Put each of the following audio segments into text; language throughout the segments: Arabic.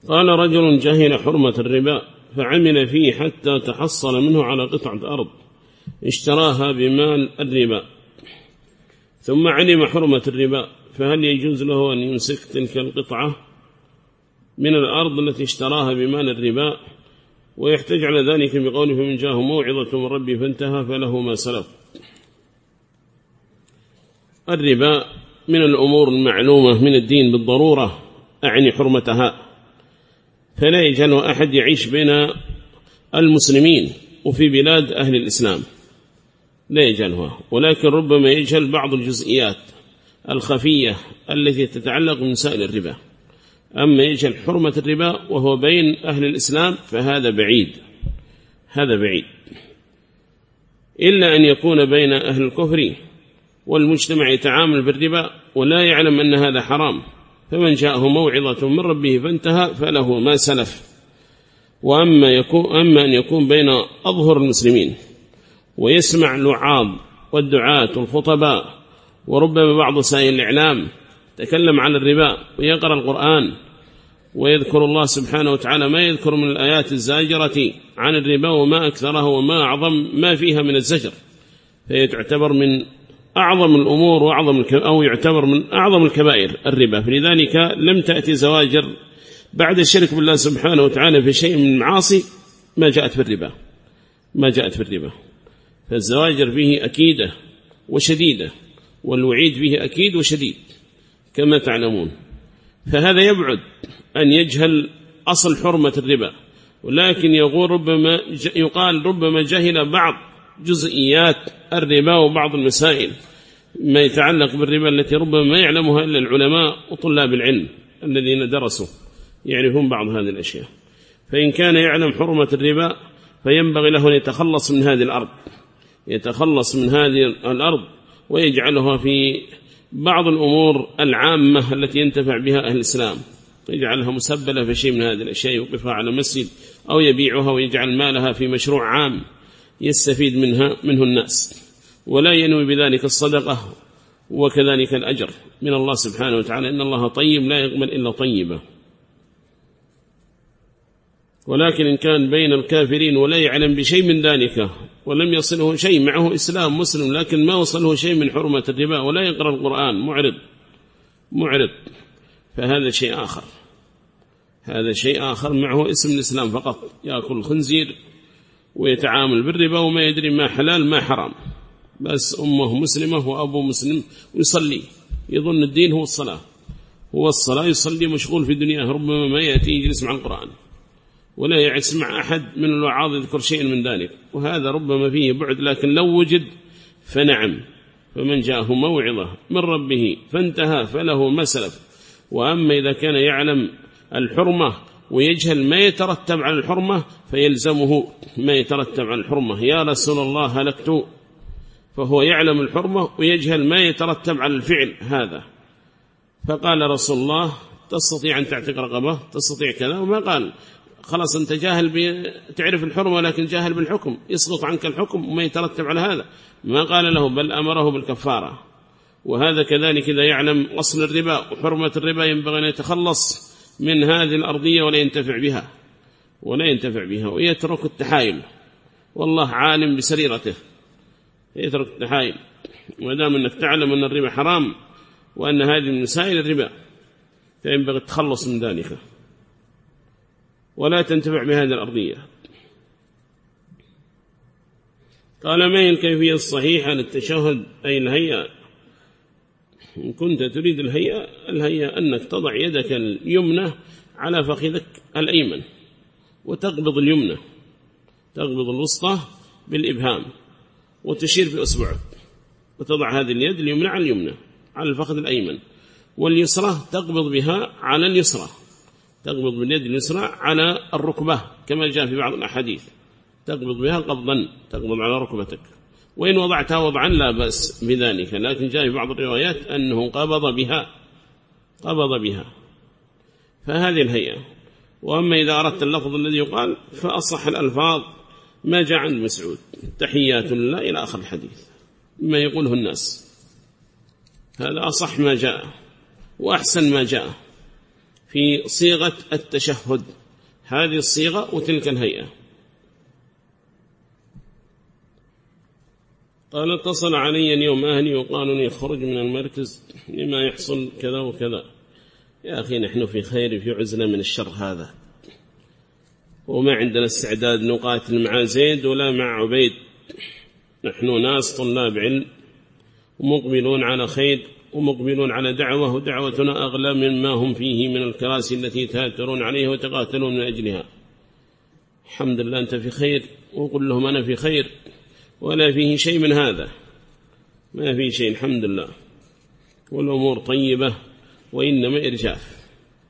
قال رجل جهل حرمة الربا فعمل فيه حتى تحصل منه على قطعة أرض اشتراها بمال الربا، ثم علم حرمة الربا، فهل يجوز له أن يمسك تلك القطعة من الأرض التي اشتراها بمال الربا؟ ويحتج على ذلك بقوله فمن جاءه موعظة من ربي فانتهى فله ما سلف. الربا من الأمور المعلومة من الدين بالضرورة، أعني حرمتها، فلا يجعل أحد يعيش بين المسلمين وفي بلاد أهل الإسلام، لا يجعلها، ولكن ربما يجعل بعض الجزئيات الخفية التي تتعلق بمسائل الربا. أما يجعل حرمة الربا وهو بين أهل الإسلام فهذا بعيد، هذا بعيد، إلا أن يكون بين أهل الكفر والمجتمع يتعامل بالربا ولا يعلم أن هذا حرام، فمن جاءه موعظة من ربه فانتهى فله ما سلف. أما أن يكون بين أظهر المسلمين ويسمع الوعاظ والدعاة والخطباء، وربما بعض وسائل الإعلام تكلم عن الربا ويقرأ القرآن ويذكر الله سبحانه وتعالى ما يذكر من الآيات الزاجرة عن الربا وما أكثرها وما أعظم ما فيها من الزجر، فيعتبر من أعظم الأمور أو يعتبر من أعظم الكبائر الربا. فلذلك لم تأتي زواجر بعد الشرك بالله سبحانه وتعالى في شيء من المعاصي ما جاءت في الربا، ما جاءت في الربا. فالزواجر فيه أكيدة وشديدة، والوعيد فيه أكيد وشديد كما تعلمون. فهذا يبعد أن يجهل أصل حرمة الربا، ولكن يقال ربما جهل بعض جزئيات الربا وبعض المسائل ما يتعلق بالربا التي ربما ما يعلمها إلا العلماء وطلاب العلم الذين درسوا يعرفون بعض هذه الأشياء. فإن كان يعلم حرمة الربا فينبغي له أن يتخلص من هذه الأرض، يتخلص من هذه الأرض ويجعلها في بعض الأمور العامة التي ينتفع بها أهل الإسلام، يجعلها مسبلة في شيء من هذه الأشياء، يوقفها على مسجد أو يبيعها ويجعل مالها في مشروع عام يستفيد منه الناس، ولا ينوي بذلك الصدقة وكذلك الأجر من الله سبحانه وتعالى، إن الله طيب لا يقبل إلا طيبا. ولكن إن كان بين الكافرين ولا يعلم بشيء من ذلك ولم يصله شيء، معه إسلام مسلم لكن ما وصله شيء من حرمة الربا ولا يقرأ القرآن، معرض، فهذا شيء آخر، هذا شيء آخر، معه اسم الإسلام فقط، يأكل خنزير ويتعامل بالربا وما يدري ما حلال ما حرام، بس أمه مسلمة وأبوه مسلم ويصلي، يظن الدين هو الصلاة، يصلي مشغول في دنياه، ربما ما يأتي يجلس مع القرآن ولا يسمع أحد من الوعاظ يذكر شيء من ذلك، وهذا ربما فيه بعد. لكن لو وجد فنعم، فمن جاءه موعظة من ربه فانتهى فله ما سلف. وأما إذا كان يعلم الحرمة ويجهل ما يترتب على الحرمة فيلزمه ما يترتب على الحرمة، يا رسول الله هلكت، فهو يعلم الحرمة ويجهل ما يترتب على الفعل هذا، فقال رسول الله تستطيع أن تعتق رقبة، تستطيع كذا، وما قال خلاص أنت جاهل تعرف الحرمة لكن جاهل بالحكم، يسقط عنك الحكم وما يترتب على هذا، ما قال له بل أمره بالكفارة. وهذا كذلك إذا يعلم أصل الربا وحرمة الربا ينبغي أن يتخلص من هذه الأرضية ولا ينتفع بها ويترك التحايل، والله عالم بسريرته، يترك التحايل، ودام أنك تعلم أن الربا حرام وأن هذه من مسائل الربا فينبغي التخلص من ذلك ولا تنتفع بهذه الأرضية. قال ما هي الكيفية الصحيحة للتشهد أي الهيئة؟ إن كنت تريد الهيئة أنك تضع يدك اليمنى على فخذك الأيمن وتقبض اليمنى، تقبض الوسطى بالإبهام وتشير بأصبعك وتضع هذه اليد اليمنى على اليمنى على الفخذ الأيمن، واليسرى تقبض بها على اليسرى، تقبض باليد اليسرى على الركبة كما جاء في بعض الأحاديث، تقبض بها قبضا، تقبض على ركبتك، وإن وضعتها وضعا لا بأس بذلك، لكن جاء في بعض الروايات أنه قبض بها، فهذه الهيئة. وأما إذا أردت اللفظ الذي يقال فأصح الألفاظ ما جاء عن مسعود تحيات لله إلى آخر الحديث ما يقوله الناس، هذا أصح ما جاء وأحسن ما جاء. في صيغة التشهد، هذه الصيغة وتلك الهيئة. قال اتصل علي اليوم أهلي وقالوا لي اخرج من المركز لما يحصل كذا وكذا. يا أخي نحن في خير، في عزلة من الشر هذا، وما عندنا استعداد نقاتل مع زيد ولا مع عبيد. نحن ناس طلاب علم ومقبلون على خير ومقبلون على دعوة، ودعوتنا أغلى مما هم فيه من الكراسي التي تهاترون عليها وتقاتلون من أجلها. الحمد لله أنت في خير، وقل لهم أنا في خير، ولا فيه شيء من هذا، ما فيه شيء الحمد لله، والأمور طيبة، وإنما إرجاف.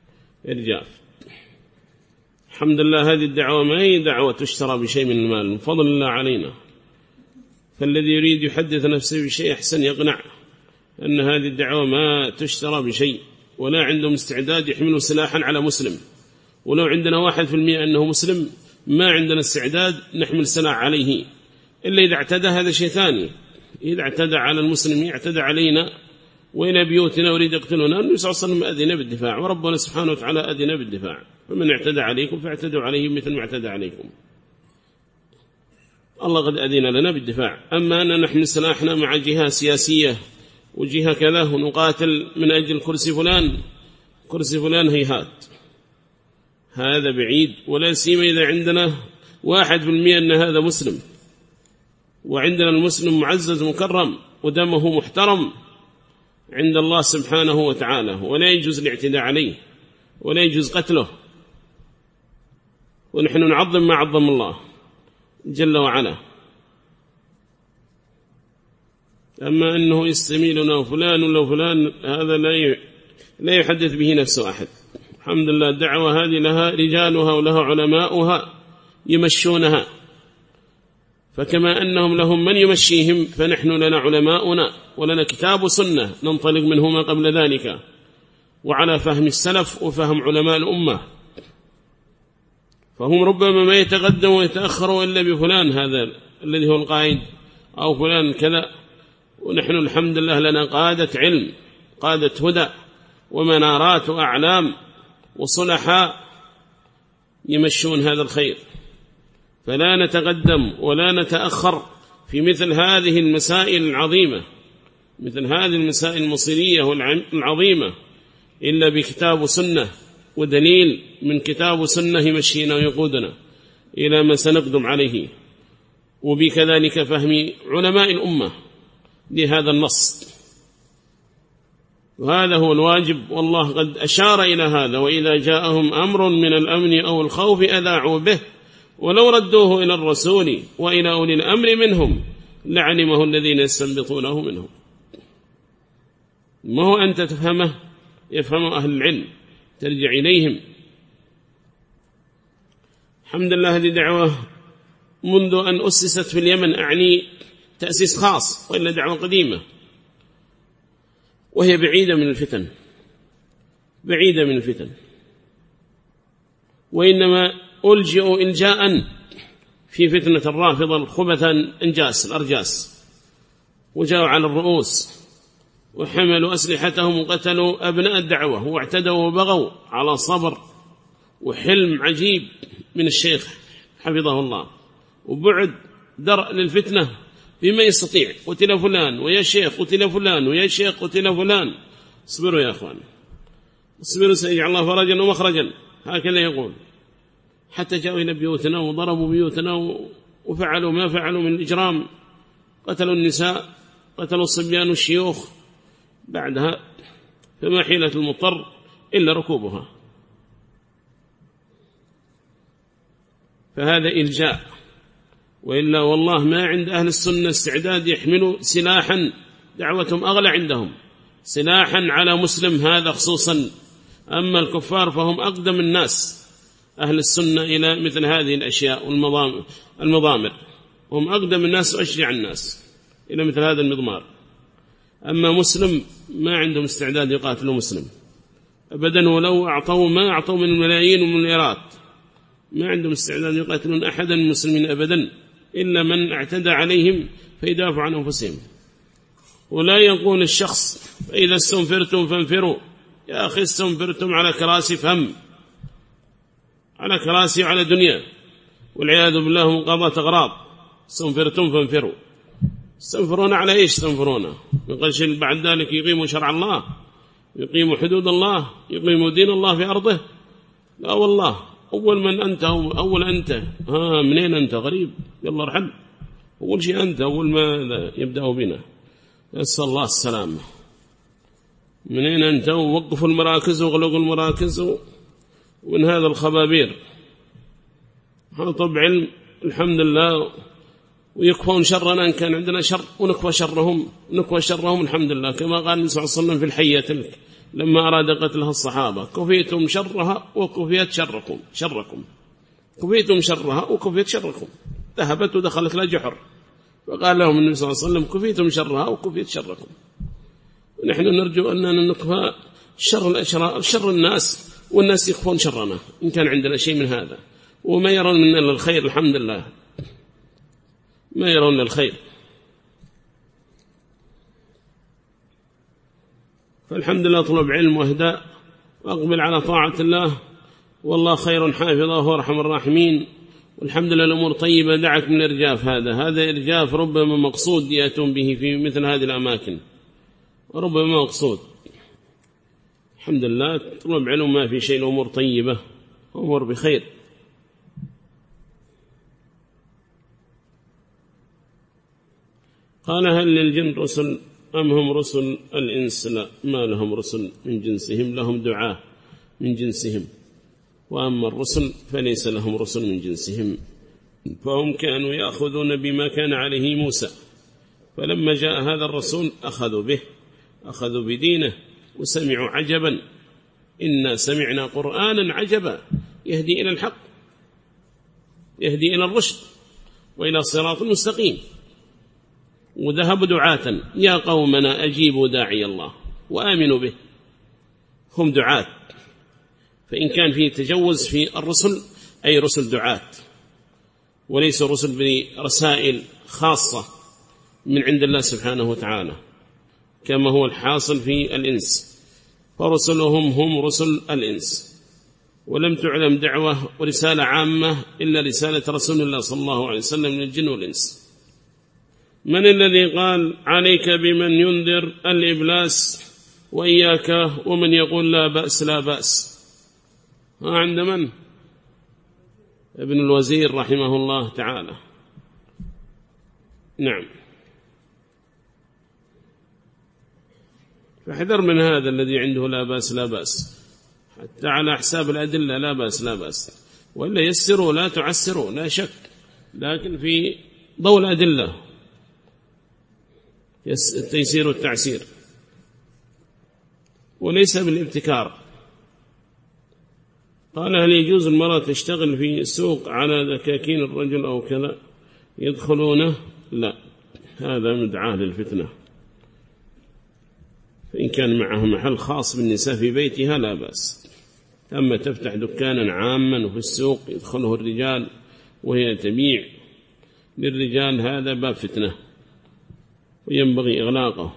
الحمد لله هذه الدعوة ما هي دعوة تشترى بشيء من المال، من فضل الله علينا. فالذي يريد يحدث نفسه بشيء أحسن يقنع أن هذه الدعوة ما تشترى بشيء، ولا عندهم استعداد يحملوا سلاحا على مسلم. ولو عندنا 1% أنه مسلم ما عندنا استعداد نحمل سلاح عليه، إلا إذا اعتدى، هذا شيء ثاني. إذا اعتدى على المسلم يعتدى علينا وإلى بيوتنا وريد يقتلنا، النبي صلى الله عليه وسلم أذن بالدفاع، وربنا سبحانه وتعالى أذن بالدفاع، فمن اعتدى عليكم فاعتدوا عليه مثل ما اعتدى عليكم. الله قد أذن لنا بالدفاع. أما أن نحمل سلاحنا مع جهة سياسية وجهة كذا ونقاتل من أجل كرسي فلان هيهات، هذا بعيد. ولا سيما إذا عندنا 1% أن هذا مسلم، وعندنا المسلم معزز مكرم ودمه محترم عند الله سبحانه وتعالى، ولا يجوز الاعتداء عليه ولا يجوز قتله، ونحن نعظم ما عظم الله جل وعلا. أما أنه يستميلنا وفلان ولا فلان، هذا لا يحدث به نفسه أحد. الحمد لله الدعوة هذه لها رجالها ولها علماؤها يمشونها، فكما أنهم لهم من يمشيهم فنحن لنا علماؤنا ولنا كتاب سنة ننطلق منهما قبل ذلك، وعلى فهم السلف وفهم علماء الأمة. فهم ربما ما يتقدم ويتأخر إلا بفلان هذا الذي هو القائد أو فلان كذا، ونحن الحمد لله لنا قادة علم، قادة هدى ومنارات وأعلام وصلحاء يمشون هذا الخير. فلا نتقدم ولا نتأخر في مثل هذه المسائل العظيمة، مثل هذه المسائل المصيرية والعظيمة، إلا بكتاب سنة ودليل من كتاب سنة يمشينا ويقودنا إلى ما سنقدم عليه، وبكذلك فهم علماء الأمة لهذا النص. وهذا هو الواجب، والله قد أشار إلى هذا: وإذا جاءهم أمر من الأمن أو الخوف أذاعوا به ولو ردوه إلى الرسول وإلى أولي الأمر منهم لعلمه الذين يستنبطونه منهم. ما هو أنت تفهمه، يفهم أهل العلم، ترجع إليهم. الحمد لله هذه دعوة منذ أن أسست في اليمن، أعني تأسيس خاص، وإلا دعوة قديمة، وهي بعيدة من الفتن، وإنما ألجئوا إلجاء في فتنة الرافضة الخبثة الأرجاس، وجاءوا على الرؤوس وحملوا أسلحتهم وقتلوا أبناء الدعوة، واعتدوا وبغوا على صبر وحلم عجيب من الشيخ حفظه الله، وبعد درء للفتنة بما يستطيع. قتل فلان ويا شيخ، قتل فلان ويا شيخ، قتل فلان. اصبروا يا أخوان، اصبروا سيجعل الله فرجا ومخرجا، هكذا يقول. حتى جاءوا إلى بيوتنا وضربوا بيوتنا وفعلوا ما فعلوا من الإجرام، قتلوا النساء، قتلوا الصبيان والشيوخ. بعدها فما حيلة المضطر إلا ركوبها. فهذا إلجاء، وإلا والله ما عند أهل السنة استعداد يحملوا سلاحا، دعوتهم أغلى عندهم سلاحا على مسلم هذا خصوصا. أما الكفار فهم أقدم الناس، أهل السنة، إلى مثل هذه الأشياء والمضامر، هم أقدم الناس وأشجع الناس إلى مثل هذا المضمار. أما مسلم ما عندهم استعداد يقاتلوا مسلم أبدا، ولو أعطوا ما أعطوا من الملايين ومن المليارات، ما عندهم استعداد يقاتلون أحدا من المسلمين أبدا، إلا من اعتدى عليهم فيدافع عن أنفسهم. ولا يقول الشخص: فإذا استنفرتم فانفروا، يا أخي استنفرتم على كراسي فهم، على كراسي وعلى دنيا، والعياذ بالله مقاضاة أغراض. استنفرتم فانفروا. استنفرون على إيش استنفرون؟ من قال بعد ذلك يقيموا شرع الله، يقيموا حدود الله، يقيموا دين الله في أرضه؟ لا والله. أول من أنت، أول أنت، منين أنت؟ غريب، يلا ارحل. أول شيء أنت، أول ما يبدأوا بنا. نسأل الله السلامة. منين أنت؟ ووقفوا المراكز وغلقوا المراكز ومن هذا الخبابير. طب علم الحمد لله، ويكفون شرنا إن كان عندنا شر، ونكفى شرهم الحمد لله، كما قال النبي صلى الله عليه وسلم في الحية تلك لما أراد قتلها الصحابة: كفيتم شرها وكفيت شركم. كفيتم شرها وكفيت شركم. ذهبت ودخلت لا جحر، فقال لهم النبي صلى الله عليه وسلم: كفيتم شرها وكفيت شركم. ونحن نرجو أننا نكفى شر الناس، والناس يكفون شرنا إن كان عندنا شيء من هذا، وما يرون منا للخير الحمد لله، ما يرون للخير. فالحمد لله طلب علم وهداء، وأقبل على طاعة الله، والله خير حافظه وأرحم الراحمين. والحمد لله الأمور طيبة. دعك من إرجاف هذا إرجاف ربما مقصود يأتون به في مثل هذه الأماكن، وربما مقصود. الحمد لله طلب علم ما في شيء، الأمور طيبة، أمور بخير. قال: هل للجن رسل أم هم رسل الإنس؟ لا، ما لهم رسل من جنسهم، لهم دعاة من جنسهم، وأما الرسل فليس لهم رسل من جنسهم. فهم كانوا يأخذون بما كان عليه موسى، فلما جاء هذا الرسول أخذوا به، أخذوا بدينه، وسمعوا عجبا: إنا سمعنا قرآنا عجبا يهدي إلى الحق، يهدي إلى الرشد وإلى الصراط المستقيم. وذهبوا دعاة: يا قومنا أجيبوا داعي الله وآمنوا به. هم دعاة. فإن كان فيه تجوز في الرسل أي رسل دعاة، وليس رسل برسائل خاصة من عند الله سبحانه وتعالى كما هو الحاصل في الإنس، فرسلهم هم رسل الإنس. ولم تعلم دعوة ورسالة عامة إلا رسالة رسول الله صلى الله عليه وسلم من الجن والإنس. من الذي قال: عليك بمن ينذر الإبلاس وإياك ومن يقول لا بأس لا بأس؟ عند من؟ ابن الوزير رحمه الله تعالى. نعم. فاحذر من هذا الذي عنده لا بأس لا بأس، حتى على حساب الأدلة لا بأس لا بأس، وإلا يسروا لا تعسروا لا شك، لكن في ضوء الأدلة التيسير والتعسير، وليس بالابتكار. قال: هل يجوز المرأة تشتغل في سوق على دكاكين الرجل أو كذا يدخلونه؟ لا، هذا مدعاة للفتنة. فإن كان معه محل خاص بالنساء في بيتها لا بأس. أما تفتح دكانا عاما وفي السوق يدخله الرجال وهي تبيع للرجال، هذا باب فتنة وينبغي إغلاقه،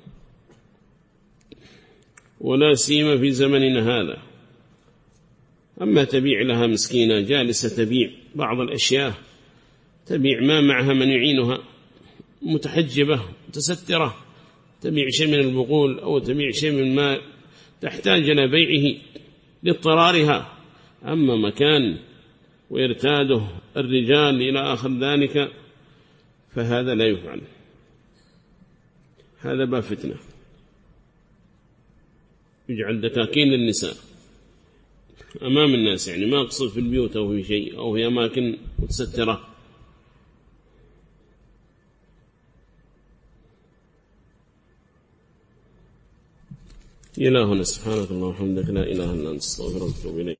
ولا سيما في زمننا هذا. أما تبيع لها مسكينة جالسة تبيع بعض الأشياء، تبيع ما معها من يعينها، متحجبة متسترة، تبيع شيء من البقول أو تبيع شيء من ما تحتاج إلى بيعه لاضطرارها. أما مكان ويرتاده الرجال إلى آخر ذلك فهذا لا يفعل، هذا باب فتنة. يجعل دكاكين للنساء أمام الناس، يعني ما أقصد في البيوت أو في شيء أو في أماكن متسترة. إلهنا سبحانك اللهم وبحمدك لا إله إلا أنت، استغفرك وأتوب إليك.